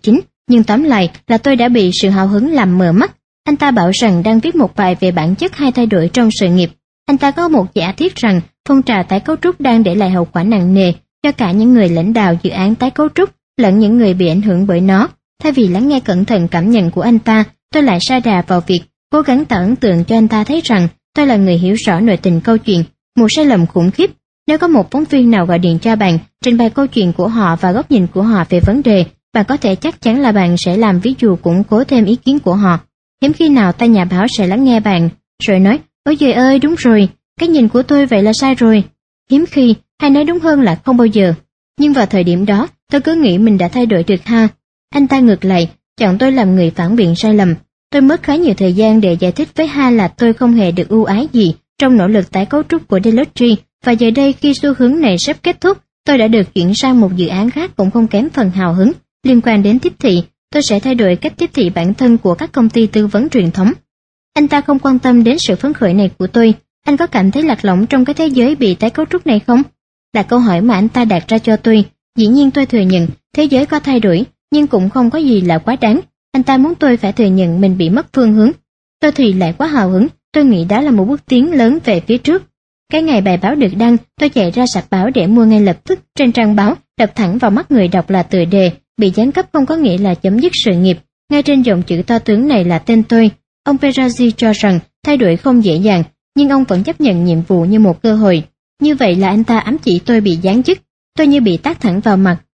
Nhưng tóm lại là tôi đã bị sự hào hứng làm mờ mắt. Anh ta bảo rằng đang viết một bài về bản chất hai thay đổi trong sự nghiệp. Anh ta có một giả thiết rằng phong trào tái cấu trúc đang để lại hậu quả nặng nề cho cả những người lãnh đạo dự án tái cấu trúc lẫn những người bị ảnh hưởng bởi nó. Thay vì lắng nghe cẩn thận cảm nhận của anh ta, tôi lại sa đà vào việc cố gắng tạo ấn tượng cho anh ta thấy rằng tôi là người hiểu rõ nội tình câu chuyện. Một sai lầm khủng khiếp. Nếu có một phóng viên nào gọi điện cho bạn, trình bày câu chuyện của họ và góc nhìn của họ về vấn đề, bạn có thể chắc chắn là bạn sẽ làm ví dụ củng cố thêm ý kiến của họ. Hiếm khi nào tay nhà báo sẽ lắng nghe bạn, rồi nói, ôi giời ơi, đúng rồi, cái nhìn của tôi vậy là sai rồi. Hiếm khi, hay nói đúng hơn là không bao giờ. Nhưng vào thời điểm đó, tôi cứ nghĩ mình đã thay đổi được ha. Anh ta ngược lại, chọn tôi làm người phản biện sai lầm. Tôi mất khá nhiều thời gian để giải thích với Ha là tôi không hề được ưu ái gì trong nỗ lực tái cấu trúc của Deloitte, và giờ đây khi xu hướng này sắp kết thúc, tôi đã được chuyển sang một dự án khác cũng không kém phần hào hứng, liên quan đến tiếp thị. Tôi sẽ thay đổi cách tiếp thị bản thân của các công ty tư vấn truyền thống. Anh ta không quan tâm đến sự phấn khởi này của tôi. Anh có cảm thấy lạc lõng trong cái thế giới bị tái cấu trúc này không? Là câu hỏi mà anh ta đặt ra cho tôi. Dĩ nhiên tôi thừa nhận thế giới có thay đổi, nhưng cũng không có gì là quá đáng. Anh ta muốn tôi phải thừa nhận mình bị mất phương hướng. Tôi thì lại quá hào hứng, tôi nghĩ đó là một bước tiến lớn về phía trước. Cái ngày bài báo được đăng, tôi chạy ra sạp báo để mua ngay lập tức. Trên trang báo, đập thẳng vào mắt người đọc là tựa đề, bị giáng cấp không có nghĩa là chấm dứt sự nghiệp. Ngay trên dòng chữ to tướng này là tên tôi. Ông Perazzi cho rằng thay đổi không dễ dàng, nhưng ông vẫn chấp nhận nhiệm vụ như một cơ hội. Như vậy là anh ta ám chỉ tôi bị giáng chức. Tôi như bị tát thẳng vào mặt.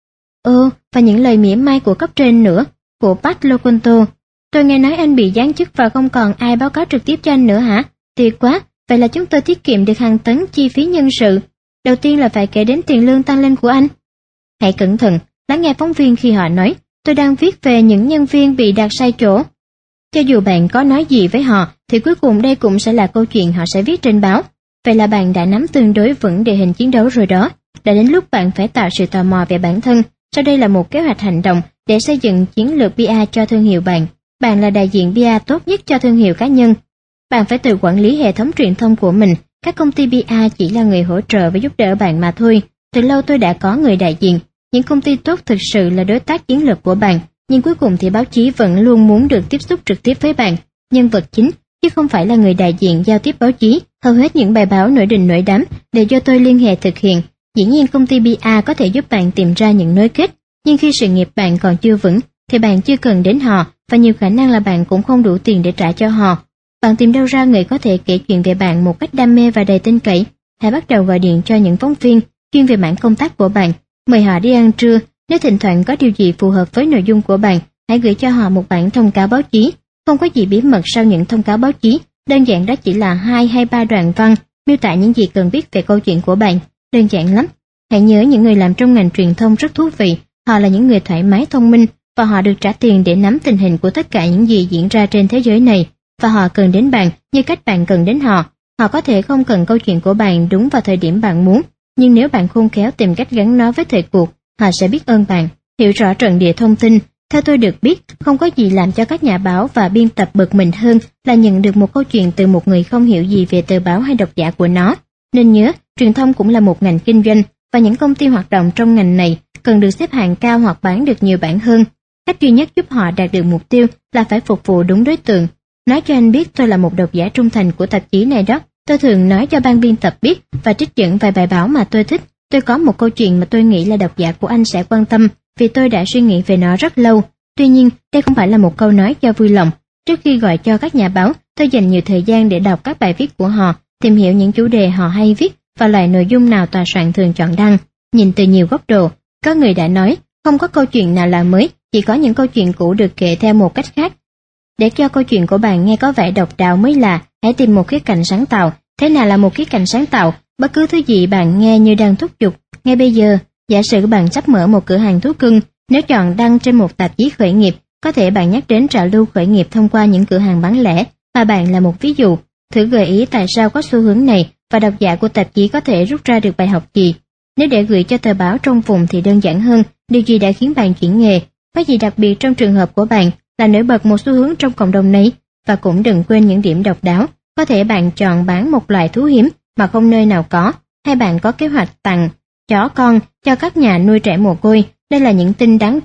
Và những lời mỉa mai của cấp trên nữa, của Pat Loconto. Tôi nghe nói anh bị giáng chức và không còn ai báo cáo trực tiếp cho anh nữa hả? Tuyệt quá, vậy là chúng tôi tiết kiệm được hàng tấn chi phí nhân sự. Đầu tiên là phải kể đến tiền lương tăng lên của anh. Hãy cẩn thận, lắng nghe phóng viên khi họ nói, tôi đang viết về những nhân viên bị đặt sai chỗ. Cho dù bạn có nói gì với họ, thì cuối cùng đây cũng sẽ là câu chuyện họ sẽ viết trên báo. Vậy là bạn đã nắm tương đối vững địa hình chiến đấu rồi đó. Đã đến lúc bạn phải tạo sự tò mò về bản thân. Sau đây là một kế hoạch hành động để xây dựng chiến lược PR cho thương hiệu bạn. Bạn là đại diện PR tốt nhất cho thương hiệu cá nhân. Bạn phải tự quản lý hệ thống truyền thông của mình. Các công ty PR chỉ là người hỗ trợ và giúp đỡ bạn mà thôi. Từ lâu tôi đã có người đại diện. Những công ty tốt thực sự là đối tác chiến lược của bạn. Nhưng cuối cùng thì báo chí vẫn luôn muốn được tiếp xúc trực tiếp với bạn, nhân vật chính, chứ không phải là người đại diện giao tiếp báo chí. Hầu hết những bài báo nổi đình nổi đám đều do tôi liên hệ thực hiện. Dĩ nhiên công ty PR có thể giúp bạn tìm ra những nối kết, nhưng khi sự nghiệp bạn còn chưa vững, thì bạn chưa cần đến họ, và nhiều khả năng là bạn cũng không đủ tiền để trả cho họ. Bạn tìm đâu ra người có thể kể chuyện về bạn một cách đam mê và đầy tin cậy? Hãy bắt đầu gọi điện cho những phóng viên chuyên về mảng công tác của bạn, mời họ đi ăn trưa. Nếu thỉnh thoảng có điều gì phù hợp với nội dung của bạn, hãy gửi cho họ một bản thông cáo báo chí. Không có gì bí mật sau những thông cáo báo chí, đơn giản đó chỉ là 2 hay 3 đoạn văn miêu tả những gì cần biết về câu chuyện của bạn. Đơn giản lắm. Hãy nhớ những người làm trong ngành truyền thông rất thú vị, họ là những người thoải mái thông minh và họ được trả tiền để nắm tình hình của tất cả những gì diễn ra trên thế giới này, và họ cần đến bạn như cách bạn cần đến họ. Họ có thể không cần câu chuyện của bạn đúng vào thời điểm bạn muốn, nhưng nếu bạn khôn khéo tìm cách gắn nó với thời cuộc, họ sẽ biết ơn bạn. Hiểu rõ trận địa thông tin. Theo tôi được biết, không có gì làm cho các nhà báo và biên tập bực mình hơn là nhận được một câu chuyện từ một người không hiểu gì về tờ báo hay độc giả của nó. Nên nhớ, truyền thông cũng là một ngành kinh doanh, và những công ty hoạt động trong ngành này cần được xếp hạng cao hoặc bán được nhiều bản hơn. Cách duy nhất giúp họ đạt được mục tiêu là phải phục vụ đúng đối tượng. Nói cho anh biết tôi là một độc giả trung thành của tạp chí này đó. Tôi thường nói cho ban biên tập biết và trích dẫn vài bài báo mà tôi thích. Tôi có một câu chuyện mà tôi nghĩ là độc giả của anh sẽ quan tâm, vì tôi đã suy nghĩ về nó rất lâu. Tuy nhiên, đây không phải là một câu nói cho vui lòng. Trước khi gọi cho các nhà báo, tôi dành nhiều thời gian để đọc các bài viết của họ, tìm hiểu những chủ đề họ hay viết và loại nội dung nào tòa soạn thường chọn đăng. Nhìn từ nhiều góc độ, có người đã nói, không có câu chuyện nào là mới, chỉ có những câu chuyện cũ được kể theo một cách khác. Để cho câu chuyện của bạn nghe có vẻ độc đáo mới lạ, hãy tìm một khía cạnh sáng tạo. Thế nào là một khía cạnh sáng tạo? Bất cứ thứ gì bạn nghe như đang thúc giục. Ngay bây giờ, giả sử bạn sắp mở một cửa hàng thú cưng, nếu chọn đăng trên một tạp chí khởi nghiệp, có thể bạn nhắc đến trào lưu khởi nghiệp thông qua những cửa hàng bán lẻ, và bạn là một ví dụ. Thử gợi ý tại sao có xu hướng này và độc giả của tạp chí có thể rút ra được bài học gì. Nếu để gửi cho tờ báo trong vùng thì đơn giản hơn, điều gì đã khiến bạn chuyển nghề? Có gì đặc biệt trong trường hợp của bạn là nổi bật một xu hướng trong cộng đồng này? Và cũng đừng quên những điểm độc đáo. Có thể bạn chọn bán một loài thú hiếm mà không nơi nào có, hay bạn có kế hoạch tặng chó con cho các nhà nuôi trẻ mồ côi. Đây là những tin đáng đăng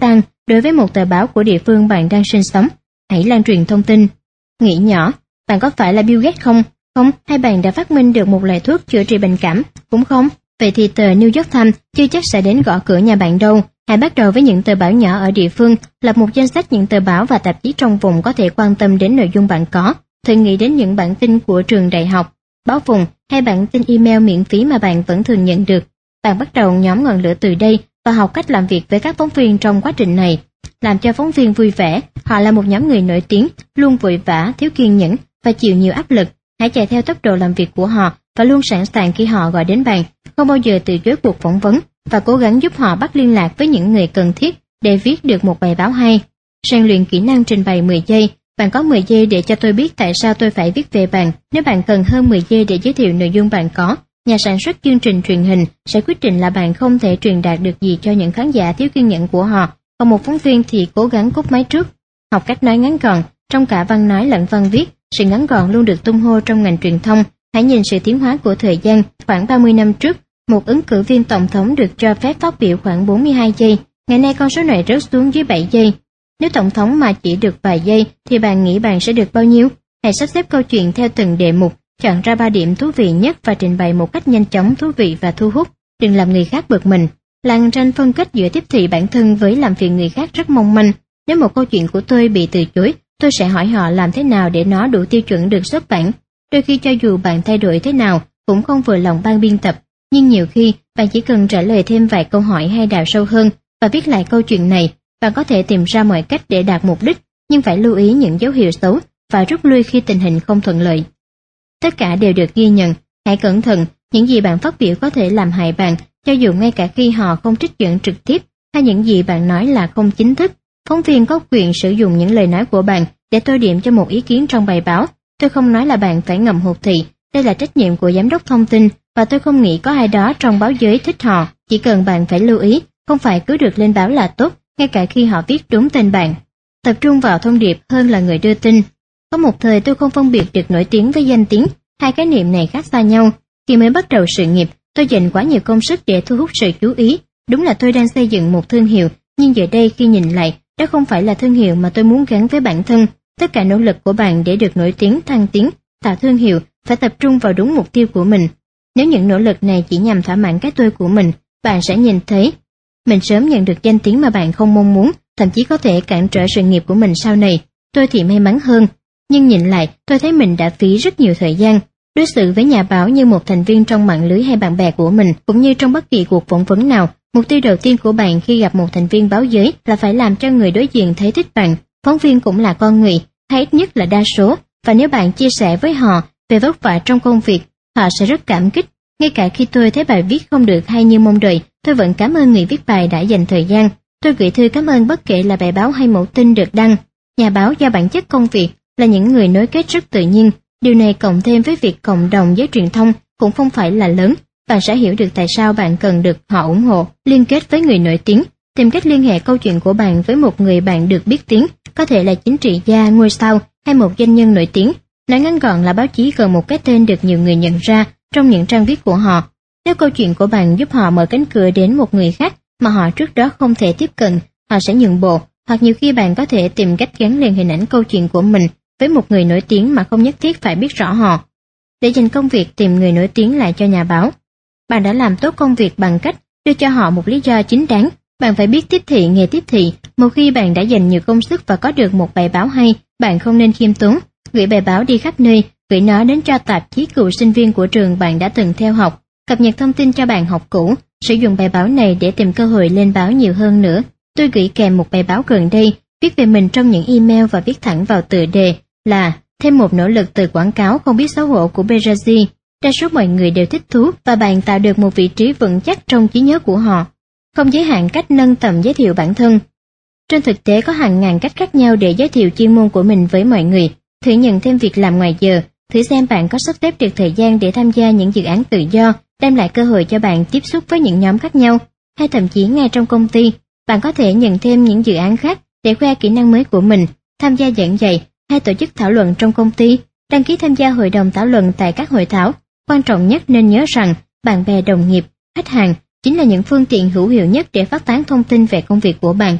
Đối với một tờ báo của địa phương bạn đang sinh sống, hãy lan truyền thông tin. Nghĩ nhỏ, bạn có phải là Bill Gates không? Không, hay bạn đã phát minh được một loại thuốc chữa trị bệnh cảm? Cũng không. Vậy thì tờ New York Times chưa chắc sẽ đến gõ cửa nhà bạn đâu. Hãy bắt đầu với những tờ báo nhỏ ở địa phương, lập một danh sách những tờ báo và tạp chí trong vùng có thể quan tâm đến nội dung bạn có. Thử nghĩ đến những bản tin của trường đại học, báo vùng hay bản tin email miễn phí mà bạn vẫn thường nhận được. Bạn bắt đầu nhóm ngọn lửa từ đây và học cách làm việc với các phóng viên trong quá trình này. Làm cho phóng viên vui vẻ, họ là một nhóm người nổi tiếng, luôn vội vã, thiếu kiên nhẫn và chịu nhiều áp lực. Hãy chạy theo tốc độ làm việc của họ và luôn sẵn sàng khi họ gọi đến bạn, không bao giờ từ chối cuộc phỏng vấn và cố gắng giúp họ bắt liên lạc với những người cần thiết để viết được một bài báo hay. Rèn luyện kỹ năng trình bày 10 giây. Bạn có 10 giây để cho tôi biết tại sao tôi phải viết về bạn. Nếu bạn cần hơn 10 giây để giới thiệu nội dung bạn có, nhà sản xuất chương trình truyền hình sẽ quyết định là bạn không thể truyền đạt được gì cho những khán giả thiếu kiên nhẫn của họ. Còn một phóng viên thì cố gắng cúp máy trước. Học cách nói ngắn gọn, trong cả văn nói lẫn văn viết, sự ngắn gọn luôn được tung hô trong ngành truyền thông. Hãy nhìn sự tiến hóa của thời gian. Khoảng 30 năm trước, một ứng cử viên tổng thống được cho phép phát biểu khoảng 42 giây. Ngày nay con số này rớt xuống dưới 7 giây. Nếu tổng thống mà chỉ được vài giây thì bạn nghĩ bạn sẽ được bao nhiêu? Hãy sắp xếp câu chuyện theo từng đề mục, chọn ra 3 điểm thú vị nhất và trình bày một cách nhanh chóng, thú vị và thu hút. Đừng làm người khác bực mình. Làng tranh phân cách giữa tiếp thị bản thân với làm phiền người khác rất mong manh. Nếu một câu chuyện của tôi bị từ chối, tôi sẽ hỏi họ làm thế nào để nó đủ tiêu chuẩn được xuất bản. Đôi khi cho dù bạn thay đổi thế nào cũng không vừa lòng ban biên tập, nhưng nhiều khi bạn chỉ cần trả lời thêm vài câu hỏi hay đào sâu hơn và viết lại câu chuyện này. Bạn có thể tìm ra mọi cách để đạt mục đích, nhưng phải lưu ý những dấu hiệu xấu và rút lui khi tình hình không thuận lợi. Tất cả đều được ghi nhận. Hãy cẩn thận, những gì bạn phát biểu có thể làm hại bạn, cho dù ngay cả khi họ không trích dẫn trực tiếp, hay những gì bạn nói là không chính thức. Phóng viên có quyền sử dụng những lời nói của bạn để tô điểm cho một ý kiến trong bài báo. Tôi không nói là bạn phải ngầm hụt thị, đây là trách nhiệm của giám đốc thông tin, và tôi không nghĩ có ai đó trong báo giới thích họ. Chỉ cần bạn phải lưu ý, không phải cứ được lên báo là tốt, ngay cả khi họ viết đúng tên bạn. Tập trung vào thông điệp hơn là người đưa tin. Có một thời tôi không phân biệt được nổi tiếng với danh tiếng, hai khái niệm này khác xa nhau. Khi mới bắt đầu sự nghiệp, tôi dành quá nhiều công sức để thu hút sự chú ý. Đúng là tôi đang xây dựng một thương hiệu, nhưng giờ đây khi nhìn lại, đó không phải là thương hiệu mà tôi muốn gắn với bản thân. Tất cả nỗ lực của bạn để được nổi tiếng, thăng tiến, tạo thương hiệu phải tập trung vào đúng mục tiêu của mình. Nếu những nỗ lực này chỉ nhằm thỏa mãn cái tôi của mình, bạn sẽ nhìn thấy mình sớm nhận được danh tiếng mà bạn không mong muốn, thậm chí có thể cản trở sự nghiệp của mình sau này. Tôi thì may mắn hơn, nhưng nhìn lại tôi thấy mình đã phí rất nhiều thời gian. Đối xử với nhà báo như một thành viên trong mạng lưới hay bạn bè của mình, cũng như trong bất kỳ cuộc phỏng vấn nào, mục tiêu đầu tiên của bạn khi gặp một thành viên báo giới là phải làm cho người đối diện thấy thích bạn. Phóng viên cũng là con người, hay ít nhất là đa số, và nếu bạn chia sẻ với họ về vất vả trong công việc, họ sẽ rất cảm kích. Ngay cả khi tôi thấy bài viết không được hay như mong đợi, tôi vẫn cảm ơn người viết bài đã dành thời gian. Tôi gửi thư cảm ơn bất kể là bài báo hay mẫu tin được đăng. Nhà báo do bản chất công việc là những người nối kết rất tự nhiên. Điều này cộng thêm với việc cộng đồng với truyền thông cũng không phải là lớn. Bạn sẽ hiểu được tại sao bạn cần được họ ủng hộ. Liên kết với người nổi tiếng. Tìm cách liên hệ câu chuyện của bạn với một người bạn được biết tiếng, có thể là chính trị gia, ngôi sao hay một doanh nhân nổi tiếng. Nói ngắn gọn là báo chí cần một cái tên được nhiều người nhận ra trong những trang viết của họ. Nếu câu chuyện của bạn giúp họ mở cánh cửa đến một người khác mà họ trước đó không thể tiếp cận, họ sẽ nhượng bộ. Hoặc nhiều khi bạn có thể tìm cách gắn liền hình ảnh câu chuyện của mình với một người nổi tiếng mà không nhất thiết phải biết rõ họ. Để dành công việc tìm người nổi tiếng lại cho nhà báo, bạn đã làm tốt công việc bằng cách đưa cho họ một lý do chính đáng. Bạn phải biết tiếp thị nghề tiếp thị. Một khi bạn đã dành nhiều công sức và có được một bài báo hay, bạn không nên khiêm tốn. Gửi bài báo đi khắp nơi, gửi nó đến cho tạp chí cựu sinh viên của trường bạn đã từng theo học, cập nhật thông tin cho bạn học cũ, sử dụng bài báo này để tìm cơ hội lên báo nhiều hơn nữa. Tôi gửi kèm một bài báo gần đây, viết về mình trong những email và viết thẳng vào tựa đề là thêm một nỗ lực từ quảng cáo không biết xấu hổ của Berazi. Đa số mọi người đều thích thú và bạn tạo được một vị trí vững chắc trong trí nhớ của họ. Không giới hạn cách nâng tầm giới thiệu bản thân. Trên thực tế có hàng ngàn cách khác nhau để giới thiệu chuyên môn của mình với mọi người. Thử nhận thêm việc làm ngoài giờ, thử xem bạn có sắp xếp được thời gian để tham gia những dự án tự do, đem lại cơ hội cho bạn tiếp xúc với những nhóm khác nhau, hay thậm chí ngay trong công ty, bạn có thể nhận thêm những dự án khác để khoe kỹ năng mới của mình, tham gia giảng dạy hay tổ chức thảo luận trong công ty, đăng ký tham gia hội đồng thảo luận tại các hội thảo. Quan trọng nhất nên nhớ rằng bạn bè, đồng nghiệp, khách hàng chính là những phương tiện hữu hiệu nhất để phát tán thông tin về công việc của bạn.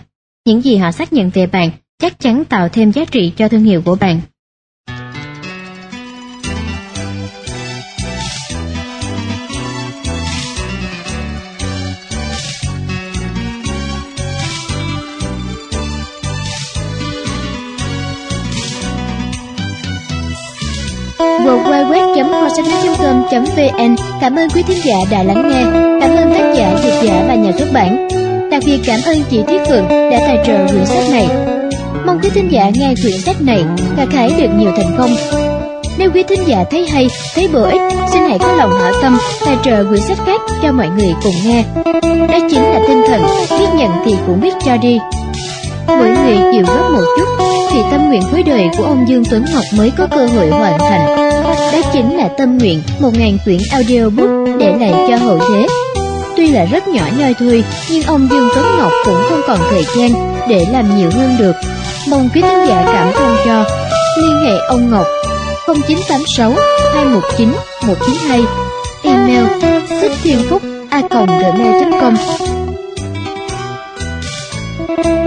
Những gì họ xác nhận về bạn chắc chắn tạo thêm giá trị cho thương hiệu của bạn. www.kho-sách-nói.com.vn. Cảm ơn quý thính giả đã lắng nghe. Cảm ơn tác giả, dịch giả và nhà xuất bản. Đặc biệt cảm ơn chị Thúy Phượng đã tài trợ quyển sách này. Mong quý thính giả nghe quyển sách này gặt hái được nhiều thành công. Nếu quý thính giả thấy hay, thấy bổ ích, xin hãy có lòng hảo tâm tài trợ quyển sách khác cho mọi người cùng nghe. Đó chính là tinh thần biết nhận thì cũng biết cho đi. Mỗi người chịu góp một chút thì tâm nguyện cuối đời của ông Dương Tuấn Ngọc mới có cơ hội hoàn thành. Đó chính là tâm nguyện 1000 quyển audiobook để lại cho hậu thế. Tuy là rất nhỏ nhoi thôi, nhưng ông Dương Tuấn Ngọc cũng không còn thời gian để làm nhiều hơn được. Mong quý khán giả cảm thông cho. Liên hệ ông Ngọc 0986 219 192, email thích thiên phúc a.gmail.com.